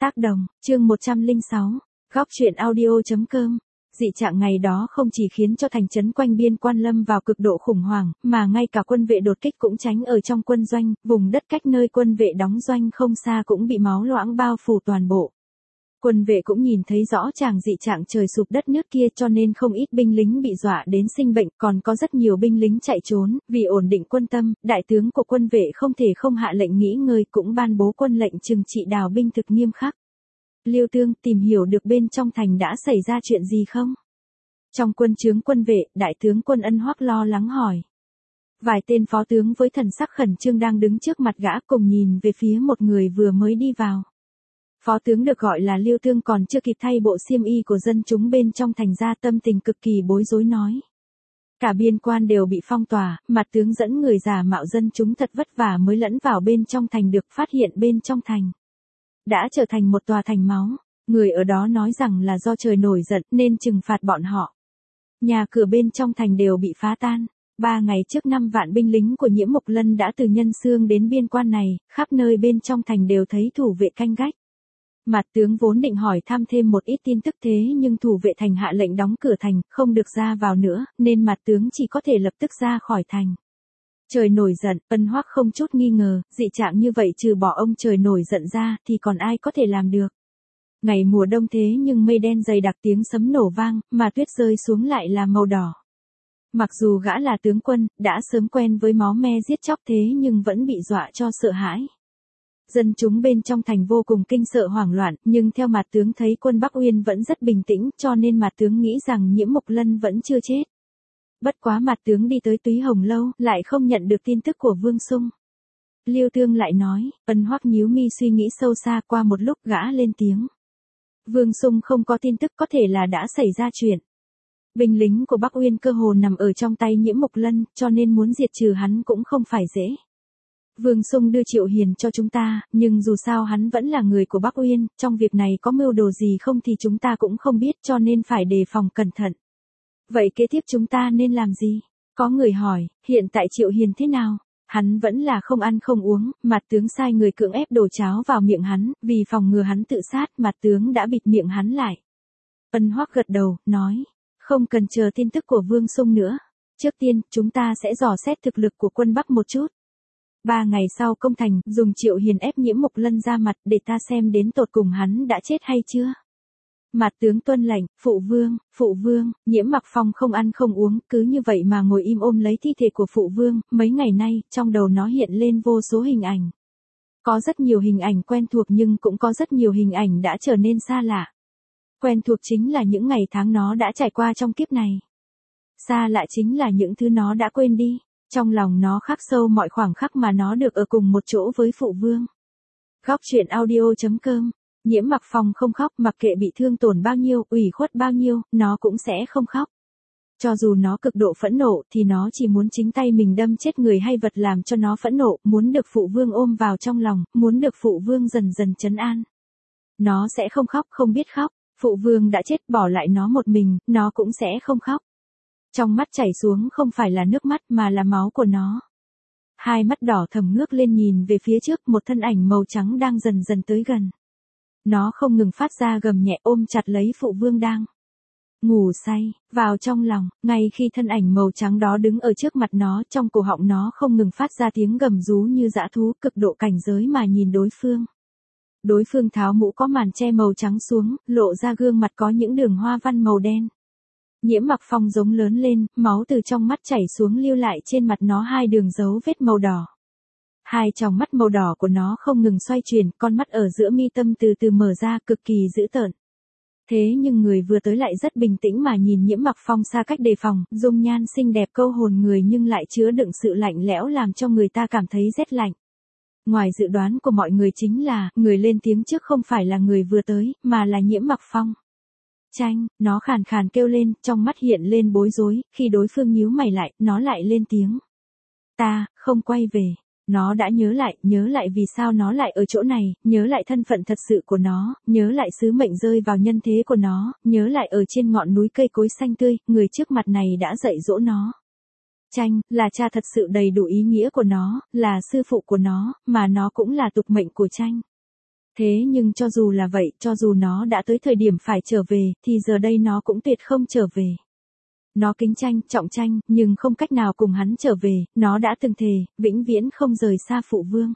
Tác đồng, chương 106, góc truyện audio.com. Dị trạng ngày đó không chỉ khiến cho thành trấn quanh biên quan lâm vào cực độ khủng hoảng, mà ngay cả quân vệ đột kích cũng tránh ở trong quân doanh, vùng đất cách nơi quân vệ đóng doanh không xa cũng bị máu loãng bao phủ toàn bộ. Quân vệ cũng nhìn thấy rõ chàng dị trạng trời sụp đất nước kia, cho nên không ít binh lính bị dọa đến sinh bệnh, còn có rất nhiều binh lính chạy trốn. Vì ổn định quân tâm, đại tướng của quân vệ không thể không hạ lệnh nghỉ ngơi, cũng ban bố quân lệnh trừng trị đào binh thực nghiêm khắc. Liêu Tương, tìm hiểu được bên trong thành đã xảy ra chuyện gì không? Trong quân trướng quân vệ, đại tướng quân Ân Hoắc lo lắng hỏi. Vài tên phó tướng với thần sắc khẩn trương đang đứng trước mặt gã cùng nhìn về phía một người vừa mới đi vào. Phó tướng được gọi là Liêu Tương còn chưa kịp thay bộ xiêm y của dân chúng bên trong thành ra, tâm tình cực kỳ bối rối nói. Cả biên quan đều bị phong tỏa, mặt tướng dẫn người giả mạo dân chúng thật vất vả mới lẫn vào bên trong thành, được phát hiện bên trong thành đã trở thành một tòa thành máu. Người ở đó nói rằng là do trời nổi giận nên trừng phạt bọn họ. Nhà cửa bên trong thành đều bị phá tan. 3 ngày trước 5 vạn binh lính của Nhiễm Mộc Lân đã từ Nhân Xương đến biên quan này, khắp nơi bên trong thành đều thấy thủ vệ canh gác. Mặt tướng vốn định hỏi thăm thêm một ít tin tức, thế nhưng thủ vệ thành hạ lệnh đóng cửa thành, không được ra vào nữa, nên mặt tướng chỉ có thể lập tức ra khỏi thành. Trời nổi giận, Ân Hoắc không chút nghi ngờ, dị trạng như vậy trừ bỏ ông trời nổi giận ra thì còn ai có thể làm được. Ngày mùa đông thế nhưng mây đen dày đặc, tiếng sấm nổ vang, mà tuyết rơi xuống lại là màu đỏ. Mặc dù gã là tướng quân, đã sớm quen với máu me giết chóc, thế nhưng vẫn bị dọa cho sợ hãi. Dân chúng bên trong thành vô cùng kinh sợ hoảng loạn, nhưng theo mặt tướng thấy quân Bắc Uyên vẫn rất bình tĩnh, cho nên mặt tướng nghĩ rằng Nhiễm Mộc Lân vẫn chưa chết. Bất quá mặt tướng đi tới Túy Hồng Lâu, lại không nhận được tin tức của Vương Sung. Liêu Tương lại nói. Ân Hoắc nhíu mi suy nghĩ sâu xa, qua một lúc gã lên tiếng. Vương Sung không có tin tức, có thể là đã xảy ra chuyện. Binh lính của Bắc Uyên cơ hồ nằm ở trong tay Nhiễm Mộc Lân, cho nên muốn diệt trừ hắn cũng không phải dễ. Vương Sung đưa Triệu Hiền cho chúng ta, nhưng dù sao hắn vẫn là người của Bắc Uyên, trong việc này có mưu đồ gì không thì chúng ta cũng không biết, cho nên phải đề phòng cẩn thận. Vậy kế tiếp chúng ta nên làm gì? Có người hỏi, hiện tại Triệu Hiền thế nào? Hắn vẫn là không ăn không uống, mặt tướng sai người cưỡng ép đổ cháo vào miệng hắn, vì phòng ngừa hắn tự sát, mặt tướng đã bịt miệng hắn lại. Ân Hoắc gật đầu, nói, không cần chờ tin tức của Vương Sung nữa. Trước tiên, chúng ta sẽ dò xét thực lực của quân Bắc một chút. 3 ngày sau công thành, dùng Triệu Hiền ép Nhiễm Mộc Lân ra mặt để ta xem đến tột cùng hắn đã chết hay chưa. Mặt tướng tuân lệnh. Phụ vương, Nhiễm Mặc Phong không ăn không uống, cứ như vậy mà ngồi im ôm lấy thi thể của phụ vương, mấy ngày nay, trong đầu nó hiện lên vô số hình ảnh. Có rất nhiều hình ảnh quen thuộc nhưng cũng có rất nhiều hình ảnh đã trở nên xa lạ. Quen thuộc chính là những ngày tháng nó đã trải qua trong kiếp này. Xa lạ chính là những thứ nó đã quên đi. Trong lòng nó khắc sâu mọi khoảng khắc mà nó được ở cùng một chỗ với phụ vương. Góc truyện audio.com. Nhiễm Mặc Phong không khóc, mặc kệ bị thương tổn bao nhiêu, ủy khuất bao nhiêu, nó cũng sẽ không khóc. Cho dù nó cực độ phẫn nộ thì nó chỉ muốn chính tay mình đâm chết người hay vật làm cho nó phẫn nộ, muốn được phụ vương ôm vào trong lòng, muốn được phụ vương dần dần trấn an. Nó sẽ không khóc, không biết khóc. Phụ vương đã chết bỏ lại nó một mình, nó cũng sẽ không khóc. Trong mắt chảy xuống không phải là nước mắt mà là máu của nó. Hai mắt đỏ thẫm ngước lên nhìn về phía trước, một thân ảnh màu trắng đang dần dần tới gần. Nó không ngừng phát ra gầm nhẹ, ôm chặt lấy phụ vương đang ngủ say, vào trong lòng. Ngay khi thân ảnh màu trắng đó đứng ở trước mặt nó, trong cổ họng nó không ngừng phát ra tiếng gầm rú như dã thú, cực độ cảnh giới mà nhìn đối phương. Đối phương tháo mũ có màn che màu trắng xuống, lộ ra gương mặt có những đường hoa văn màu đen. Nhiễm Mặc Phong giống lớn lên, máu từ trong mắt chảy xuống lưu lại trên mặt nó 2 đường dấu vết màu đỏ. 2 tròng mắt màu đỏ của nó không ngừng xoay chuyển, con mắt ở giữa mi tâm từ từ mở ra, cực kỳ dữ tợn. Thế nhưng người vừa tới lại rất bình tĩnh mà nhìn Nhiễm Mặc Phong xa cách đề phòng, dung nhan xinh đẹp câu hồn người nhưng lại chứa đựng sự lạnh lẽo làm cho người ta cảm thấy rét lạnh. Ngoài dự đoán của mọi người chính là, người lên tiếng trước không phải là người vừa tới, mà là Nhiễm Mặc Phong. Tranh, nó khàn khàn kêu lên, trong mắt hiện lên bối rối, khi đối phương nhíu mày lại, nó lại lên tiếng. Ta, không quay về. Nó đã nhớ lại vì sao nó lại ở chỗ này, nhớ lại thân phận thật sự của nó, nhớ lại sứ mệnh rơi vào nhân thế của nó, nhớ lại ở trên ngọn núi cây cối xanh tươi, người trước mặt này đã dạy dỗ nó. Tranh, là cha thật sự đầy đủ ý nghĩa của nó, là sư phụ của nó, mà nó cũng là tục mệnh của Tranh. Thế nhưng cho dù là vậy, cho dù nó đã tới thời điểm phải trở về, thì giờ đây nó cũng tuyệt không trở về. Nó kính Tranh, trọng Tranh, nhưng không cách nào cùng hắn trở về, nó đã từng thề, vĩnh viễn không rời xa phụ vương.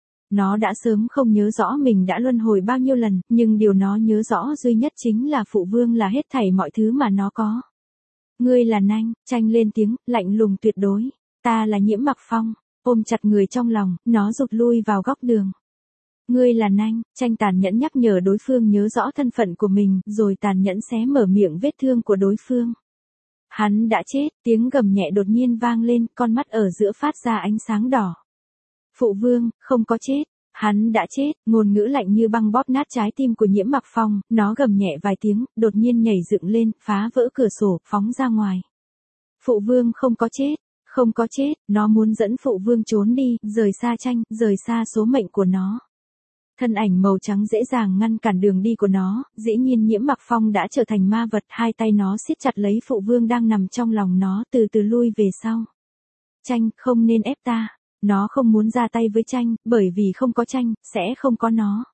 Nó đã sớm không nhớ rõ mình đã luân hồi bao nhiêu lần, nhưng điều nó nhớ rõ duy nhất chính là phụ vương là hết thảy mọi thứ mà nó có. Ngươi là Nanh, Tranh lên tiếng, lạnh lùng tuyệt đối. Ta là Nhiễm Mặc Phong, ôm chặt người trong lòng, nó rụt lui vào góc đường. Ngươi là Nanh, Tranh tàn nhẫn nhắc nhở đối phương nhớ rõ thân phận của mình, rồi tàn nhẫn xé mở miệng vết thương của đối phương. Hắn đã chết, tiếng gầm nhẹ đột nhiên vang lên, con mắt ở giữa phát ra ánh sáng đỏ. Phụ vương, không có chết, hắn đã chết, ngôn ngữ lạnh như băng bóp nát trái tim của Nhiễm Mặc Phong, nó gầm nhẹ vài tiếng, đột nhiên nhảy dựng lên, phá vỡ cửa sổ, phóng ra ngoài. Phụ vương không có chết, không có chết, nó muốn dẫn phụ vương trốn đi, rời xa Tranh, rời xa số mệnh của nó. Thân ảnh màu trắng dễ dàng ngăn cản đường đi của nó, dĩ nhiên Nhiễm Mặc Phong đã trở thành ma vật, hai tay nó siết chặt lấy phụ vương đang nằm trong lòng nó, từ từ lui về sau. Tranh, không nên ép ta. Nó không muốn ra tay với Tranh, bởi vì không có Tranh, sẽ không có nó.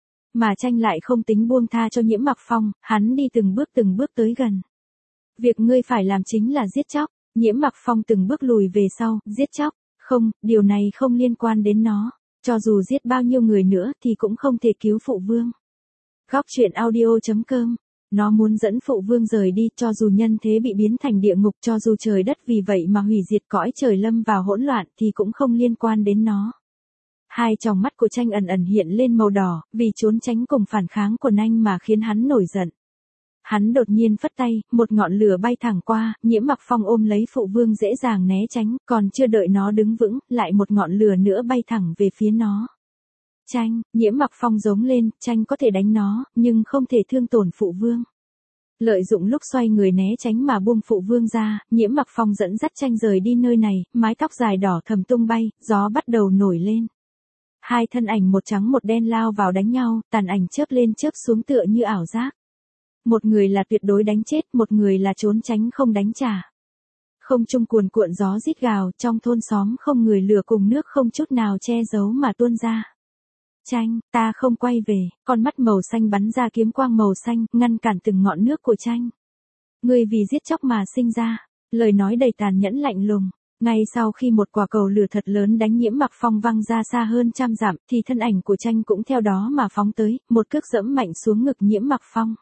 Mà Tranh lại không tính buông tha cho Nhiễm Mặc Phong, hắn đi từng bước tới gần. Việc ngươi phải làm chính là giết chóc. Nhiễm Mặc Phong từng bước lùi về sau, giết chóc. Không, điều này không liên quan đến nó. Cho dù giết bao nhiêu người nữa thì cũng không thể cứu phụ vương. Góc truyện audio.com. Nó muốn dẫn phụ vương rời đi, cho dù nhân thế bị biến thành địa ngục, cho dù trời đất vì vậy mà hủy diệt, cõi trời lâm vào hỗn loạn thì cũng không liên quan đến nó. Hai tròng mắt của Tranh ẩn ẩn hiện lên màu đỏ, vì trốn tránh cùng phản kháng của Nanh mà khiến hắn nổi giận. Hắn đột nhiên phất tay, một ngọn lửa bay thẳng qua, Nhiễm Mặc Phong ôm lấy phụ vương dễ dàng né tránh, còn chưa đợi nó đứng vững, lại một ngọn lửa nữa bay thẳng về phía nó. Tranh, Nhiễm Mặc Phong giống lên, Tranh có thể đánh nó, nhưng không thể thương tổn phụ vương. Lợi dụng lúc xoay người né tránh mà buông phụ vương ra, Nhiễm Mặc Phong dẫn dắt Tranh rời đi nơi này, mái tóc dài đỏ thầm tung bay, gió bắt đầu nổi lên. Hai thân ảnh một trắng một đen lao vào đánh nhau, tàn ảnh chớp lên chớp xuống tựa như ảo giác. Một người là tuyệt đối đánh chết, một người là trốn tránh không đánh trả. Không trung cuồn cuộn gió rít gào, trong thôn xóm không người lửa cùng nước không chút nào che giấu mà tuôn ra. Tranh, ta không quay về, con mắt màu xanh bắn ra kiếm quang màu xanh, ngăn cản từng ngọn nước của Tranh. Ngươi vì giết chóc mà sinh ra, lời nói đầy tàn nhẫn lạnh lùng. Ngay sau khi một quả cầu lửa thật lớn đánh Nhiễm Mặc Phong văng ra xa hơn trăm dặm, thì thân ảnh của Tranh cũng theo đó mà phóng tới, một cước giẫm mạnh xuống ngực Nhiễm Mặc Phong.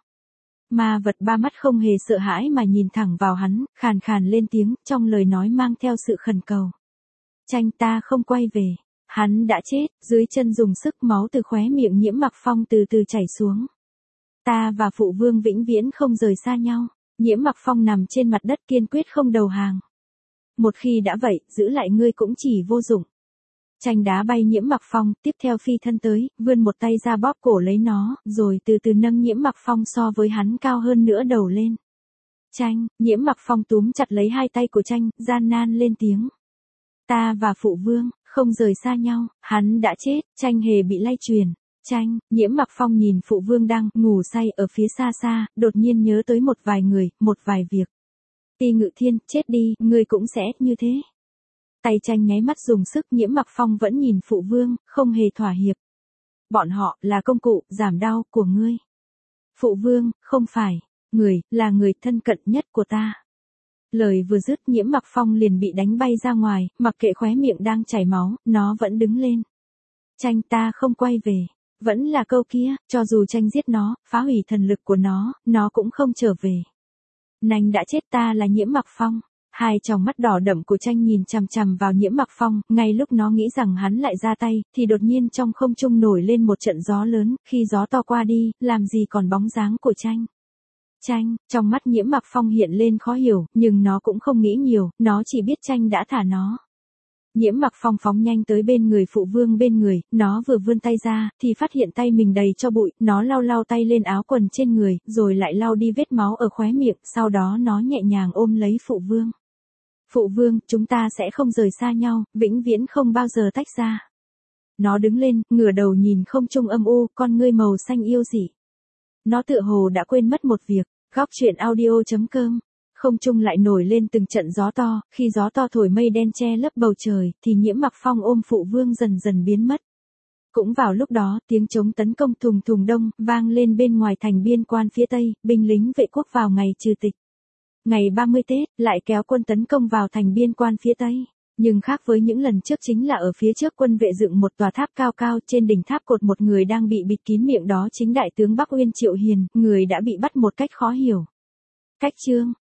Ma vật ba mắt không hề sợ hãi mà nhìn thẳng vào hắn, khàn khàn lên tiếng, trong lời nói mang theo sự khẩn cầu. Tranh, ta không quay về. Hắn đã chết, dưới chân dùng sức, máu từ khóe miệng Nhiễm Mặc Phong từ từ chảy xuống. Ta và phụ vương vĩnh viễn không rời xa nhau. Nhiễm Mặc Phong nằm trên mặt đất kiên quyết không đầu hàng. Một khi đã vậy, giữ lại ngươi cũng chỉ vô dụng. Tranh đá bay Nhiễm Mặc Phong, tiếp theo phi thân tới, vươn một tay ra bóp cổ lấy nó, rồi từ từ nâng Nhiễm Mặc Phong so với hắn cao hơn nữa đầu lên. Tranh, Nhiễm Mặc Phong túm chặt lấy hai tay của Tranh, gian nan lên tiếng. Ta và phụ vương, không rời xa nhau, hắn đã chết, Tranh hề bị lay truyền. Tranh, Nhiễm Mặc Phong nhìn phụ vương đang ngủ say ở phía xa xa, đột nhiên nhớ tới một vài người, một vài việc. Ti Ngự Thiên, chết đi, ngươi cũng sẽ như thế. Tay Tranh nháy mắt dùng sức, Nhiễm Mặc Phong vẫn nhìn phụ vương, không hề thỏa hiệp. Bọn họ là công cụ giảm đau của ngươi. Phụ vương, không phải, người là người thân cận nhất của ta. Lời vừa dứt, Nhiễm Mặc Phong liền bị đánh bay ra ngoài, mặc kệ khóe miệng đang chảy máu, nó vẫn đứng lên. Tranh, ta không quay về. Vẫn là câu kia, cho dù Tranh giết nó, phá hủy thần lực của nó cũng không trở về. Nanh đã chết, ta là Nhiễm Mặc Phong. Hai tròng mắt đỏ đậm của Tranh nhìn chằm chằm vào Nhiễm Mặc Phong, ngay lúc nó nghĩ rằng hắn lại ra tay, thì đột nhiên trong không trung nổi lên một trận gió lớn, khi gió to qua đi, làm gì còn bóng dáng của Tranh. Tranh, trong mắt Nhiễm Mặc Phong hiện lên khó hiểu, nhưng nó cũng không nghĩ nhiều, nó chỉ biết Tranh đã thả nó. Nhiễm Mặc Phong phóng nhanh tới bên người phụ vương bên người, nó vừa vươn tay ra, thì phát hiện tay mình đầy cho bụi, nó lau tay lên áo quần trên người, rồi lại lau đi vết máu ở khóe miệng, sau đó nó nhẹ nhàng ôm lấy phụ vương. Phụ vương, chúng ta sẽ không rời xa nhau, vĩnh viễn không bao giờ tách ra. Nó đứng lên, ngửa đầu nhìn không trung âm u, con ngươi màu xanh yêu dị. Nó tựa hồ đã quên mất một việc. Góc truyện audio.com. Không trung lại nổi lên từng trận gió to, khi gió to thổi mây đen che lấp bầu trời, thì Nhiễm Mặc Phong ôm phụ vương dần dần biến mất. Cũng vào lúc đó, tiếng trống tấn công thùng thùng đông, vang lên bên ngoài thành biên quan phía Tây, binh lính vệ quốc vào ngày trừ tịch. Ngày 30 Tết, lại kéo quân tấn công vào thành biên quan phía Tây. Nhưng khác với những lần trước chính là ở phía trước quân vệ dựng một tòa tháp cao cao, trên đỉnh tháp cột một người đang bị bịt kín miệng, đó chính đại tướng Bắc Uyên Triệu Hiền, người đã bị bắt một cách khó hiểu. Cách chương